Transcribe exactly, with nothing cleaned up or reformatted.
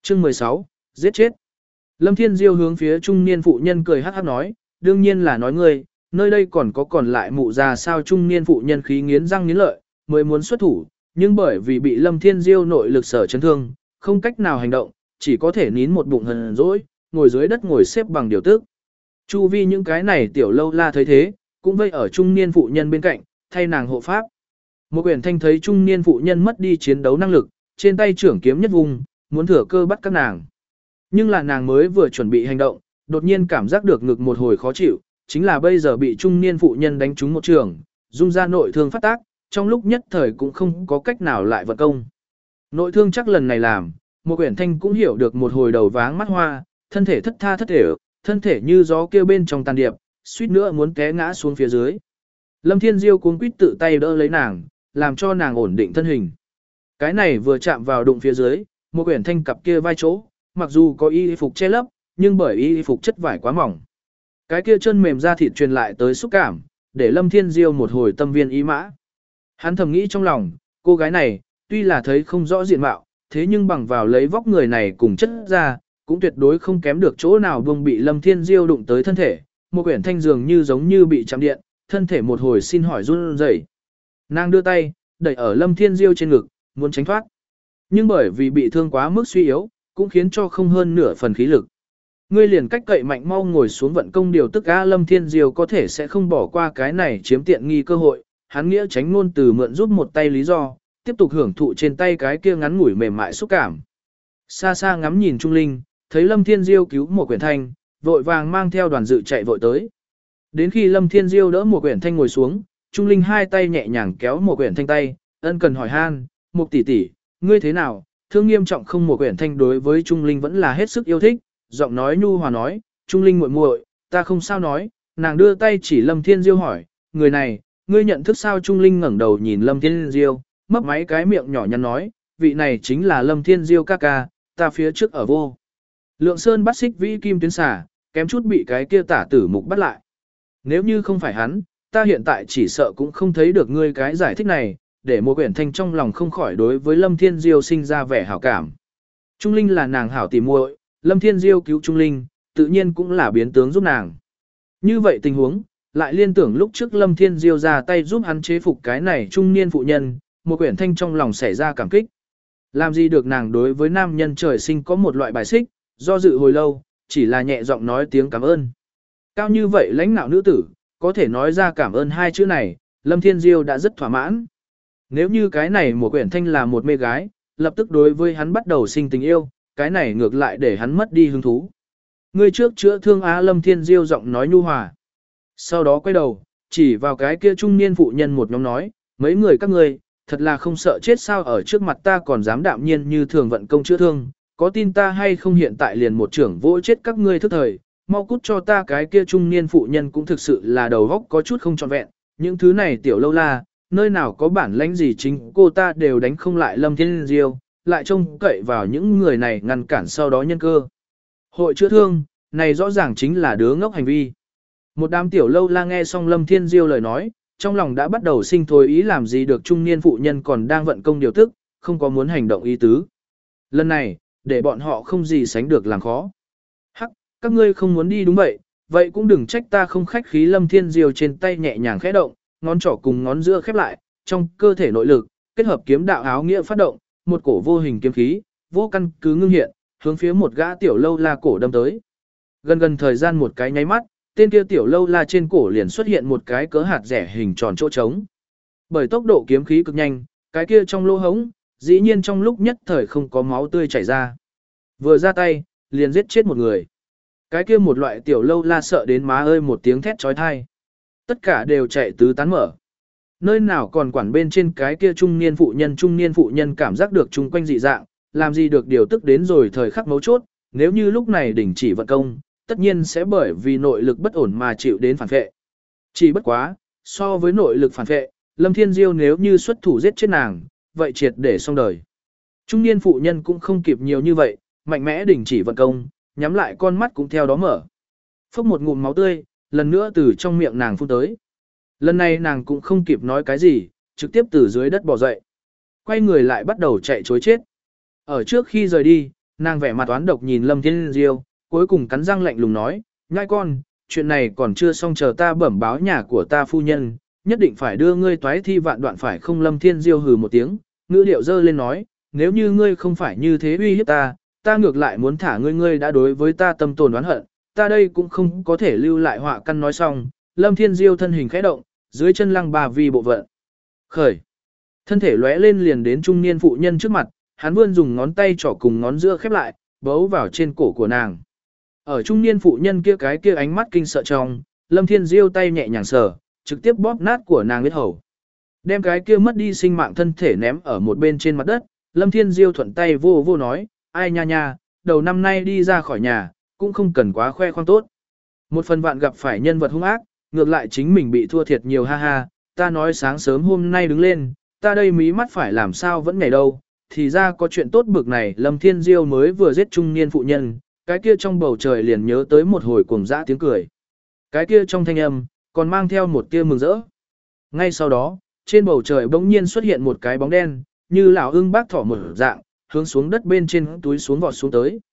Chương mười sáu, giết chết. Lâm Thiên Diêu hướng phía trung niên phụ nhân cười hắc hắc nói, đương nhiên là nói ngươi, nơi đây còn có còn lại mụ già sao. Trung niên phụ nhân khí nghiến răng nghiến lợi, mới muốn xuất thủ, nhưng bởi vì bị Lâm Thiên Diêu nội lực sở chấn thương, không cách nào hành động, chỉ có thể nín một bụng hờn dỗi, ngồi dưới đất ngồi xếp bằng điều tức. Chu vi những cái này tiểu lâu la thấy thế, cũng vây ở trung niên phụ nhân bên cạnh, thay nàng hộ pháp. Một quyển thanh thấy trung niên phụ nhân mất đi chiến đấu năng lực, trên tay trưởng kiếm nhất vùng, muốn thừa cơ bắt các nàng. Nhưng là nàng mới vừa chuẩn bị hành động, đột nhiên cảm giác được ngực một hồi khó chịu, chính là bây giờ bị trung niên phụ nhân đánh trúng một trường, dung ra nội thương phát tác, trong lúc nhất thời cũng không có cách nào lại vận công. Nội thương chắc lần này làm, một quyển thanh cũng hiểu được một hồi đầu váng mắt hoa, thân thể thất tha thất thể, thân thể như gió kêu bên trong tàn điệp, suýt nữa muốn té ngã xuống phía dưới. Lâm Thiên Diêu cuống quýt tự tay đỡ lấy nàng, làm cho nàng ổn định thân hình. Cái này vừa chạm vào đụng phía dưới, một quyển thanh cặp kia vai chỗ, mặc dù có y phục che lấp, nhưng bởi y phục chất vải quá mỏng. Cái kia chân mềm da thịt truyền lại tới xúc cảm, để Lâm Thiên Diêu một hồi tâm viên ý mã. Hắn thầm nghĩ trong lòng, cô gái này, tuy là thấy không rõ diện mạo, thế nhưng bằng vào lấy vóc người này cùng chất ra, cũng tuyệt đối không kém được chỗ nào buông bị Lâm Thiên Diêu đụng tới thân thể. Một quyển thanh dường như giống như bị chạm điện, thân thể một hồi xin hỏi run rẩy. Nàng đưa tay, đẩy ở Lâm Thiên Diêu trên ngực, muốn tránh thoát. Nhưng bởi vì bị thương quá mức suy yếu, cũng khiến cho không hơn nửa phần khí lực. Ngươi liền cách cậy mạnh mau ngồi xuống vận công điều tức á. Lâm Thiên Diêu có thể sẽ không bỏ qua cái này chiếm tiện nghi cơ hội, hắn nghĩa tránh ngôn từ mượn giúp một tay lý do, tiếp tục hưởng thụ trên tay cái kia ngắn ngủi mềm mại xúc cảm. Xa xa ngắm nhìn Trung Linh, thấy Lâm Thiên Diêu cứu một quyển thanh, vội vàng mang theo đoàn dự chạy vội tới. Đến khi Lâm Thiên Diêu đỡ một quyển thanh ngồi xuống, Trung Linh hai tay nhẹ nhàng kéo một quyển thanh tay, ân cần hỏi han, một tỷ tỷ, ngươi thế nào, thương nghiêm trọng không. Một quyển thanh đối với Trung Linh vẫn là hết sức yêu thích, giọng nói nhu hòa nói, Trung Linh muội muội, ta không sao nói. Nàng đưa tay chỉ Lâm Thiên Diêu hỏi, người này, ngươi nhận thức sao? Trung Linh ngẩng đầu nhìn Lâm Thiên Diêu, mấp máy cái miệng nhỏ nhắn nói, vị này chính là Lâm Thiên Diêu ca ca, ta phía trước ở vô Lượng Sơn bắt xích vĩ kim tuyến xà, kém chút bị cái kia tả tử mục bắt lại. Nếu như không phải hắn, ta hiện tại chỉ sợ cũng không thấy được ngươi. Cái giải thích này, để một quyển thanh trong lòng không khỏi đối với Lâm Thiên Diêu sinh ra vẻ hảo cảm. Trung Linh là nàng hảo tỉ muội, Lâm Thiên Diêu cứu Trung Linh, tự nhiên cũng là biến tướng giúp nàng. Như vậy tình huống, lại liên tưởng lúc trước Lâm Thiên Diêu ra tay giúp hắn chế phục cái này trung niên phụ nhân, một quyển thanh trong lòng xảy ra cảm kích. Làm gì được nàng đối với nam nhân trời sinh có một loại bài xích, do dự hồi lâu, chỉ là nhẹ giọng nói tiếng cảm ơn. Cao như vậy lãnh nạo nữ tử, có thể nói ra cảm ơn hai chữ này, Lâm Thiên Diêu đã rất thỏa mãn. Nếu như cái này một quyển thanh là một mê gái, lập tức đối với hắn bắt đầu sinh tình yêu, cái này ngược lại để hắn mất đi hứng thú. Ngươi trước chữa thương á. Lâm Thiên Diêu giọng nói nhu hòa. Sau đó quay đầu, chỉ vào cái kia trung niên phụ nhân một nhóm nói, mấy người các ngươi, thật là không sợ chết sao, ở trước mặt ta còn dám đạm nhiên như thường vận công chữa thương, có tin ta hay không hiện tại liền một trưởng vỗ chết các ngươi thức thời, mau cút cho ta. Cái kia trung niên phụ nhân cũng thực sự là đầu óc có chút không trọn vẹn, những thứ này tiểu lâu la, nơi nào có bản lãnh gì chính cô ta đều đánh không lại Lâm Thiên Diêu, lại trông cậy vào những người này ngăn cản sau đó nhân cơ hội chữa thương, này rõ ràng chính là đứa ngốc hành vi. Một đám tiểu lâu la nghe xong Lâm Thiên Diêu lời nói, trong lòng đã bắt đầu sinh thối ý, làm gì được trung niên phụ nhân còn đang vận công điều tức, không có muốn hành động ý tứ. Lần này, để bọn họ không gì sánh được làm khó. Hắc, các ngươi không muốn đi đúng vậy, vậy cũng đừng trách ta không khách khí. Lâm Thiên Diêu trên tay nhẹ nhàng khẽ động, ngón trỏ cùng ngón giữa khép lại, trong cơ thể nội lực, kết hợp kiếm đạo áo nghĩa phát động, một cổ vô hình kiếm khí, vô căn cứ ngưng hiện, hướng phía một gã tiểu lâu la cổ đâm tới. Gần gần thời gian một cái nháy mắt, tên kia tiểu lâu la trên cổ liền xuất hiện một cái cỡ hạt rẻ hình tròn chỗ trống. Bởi tốc độ kiếm khí cực nhanh, cái kia trong lỗ hống, dĩ nhiên trong lúc nhất thời không có máu tươi chảy ra. Vừa ra tay, liền giết chết một người. Cái kia một loại tiểu lâu la sợ đến má ơi một tiếng thét chói tai. Tất cả đều chạy tứ tán mở. Nơi nào còn quản bên trên cái kia trung niên phụ nhân. Trung niên phụ nhân cảm giác được chung quanh dị dạng, làm gì được điều tức đến rồi thời khắc mấu chốt, nếu như lúc này đình chỉ vận công, tất nhiên sẽ bởi vì nội lực bất ổn mà chịu đến phản vệ. Chỉ bất quá, so với nội lực phản vệ, Lâm Thiên Diêu nếu như xuất thủ giết chết nàng, vậy triệt để xong đời. Trung niên phụ nhân cũng không kịp nhiều như vậy, mạnh mẽ đình chỉ vận công, nhắm lại con mắt cũng theo đó mở. Phốc một ngụm máu tươi, lần nữa từ trong miệng nàng phun tới. Lần này nàng cũng không kịp nói cái gì, trực tiếp từ dưới đất bò dậy. Quay người lại bắt đầu chạy chối chết. Ở trước khi rời đi, Nàng vẻ mặt toán độc nhìn Lâm Thiên Diêu, cuối cùng cắn răng lạnh lùng nói, nhai con, chuyện này còn chưa xong chờ ta bẩm báo nhà của ta phu nhân, nhất định phải đưa ngươi toái thi vạn đoạn phải không. Lâm Thiên Diêu hừ một tiếng, ngữ điệu dơ lên nói, nếu như ngươi không phải như thế uy hiếp ta, ta ngược lại muốn thả ngươi ngươi đã đối với ta tâm tồn oán hận, ta đây cũng không có thể lưu lại họa căn. Nói xong, Lâm Thiên Diêu thân hình khẽ động, dưới chân lăng bà vi bộ vận. Khởi. Thân thể lóe lên liền đến trung niên phụ nhân trước mặt, hắn vươn dùng ngón tay trỏ cùng ngón giữa khép lại, bấu vào trên cổ của nàng. Ở trung niên phụ nhân kia cái kia ánh mắt kinh sợ trong, Lâm Thiên Diêu tay nhẹ nhàng sờ, trực tiếp bóp nát của nàng huyết hầu. Đem cái kia mất đi sinh mạng thân thể ném ở một bên trên mặt đất, Lâm Thiên Diêu thuận tay vô vô nói, ai nha nha, đầu năm nay đi ra khỏi nhà, cũng không cần quá khoe khoang tốt. Một phần vạn gặp phải nhân vật hung ác, ngược lại chính mình bị thua thiệt nhiều ha ha, ta nói sáng sớm hôm nay đứng lên, ta đây mí mắt phải làm sao vẫn ngày đâu, thì ra có chuyện tốt bực này. Lâm Thiên Diêu mới vừa giết trung niên phụ nhân, cái kia trong bầu trời liền nhớ tới một hồi cuồng dã tiếng cười. Cái kia trong thanh âm, còn mang theo một tia mừng rỡ. Ngay sau đó, trên bầu trời bỗng nhiên xuất hiện một cái bóng đen, như lão ưng bác thỏ mở dạng, hướng xuống đất bên trên túi xuống vọt xuống tới.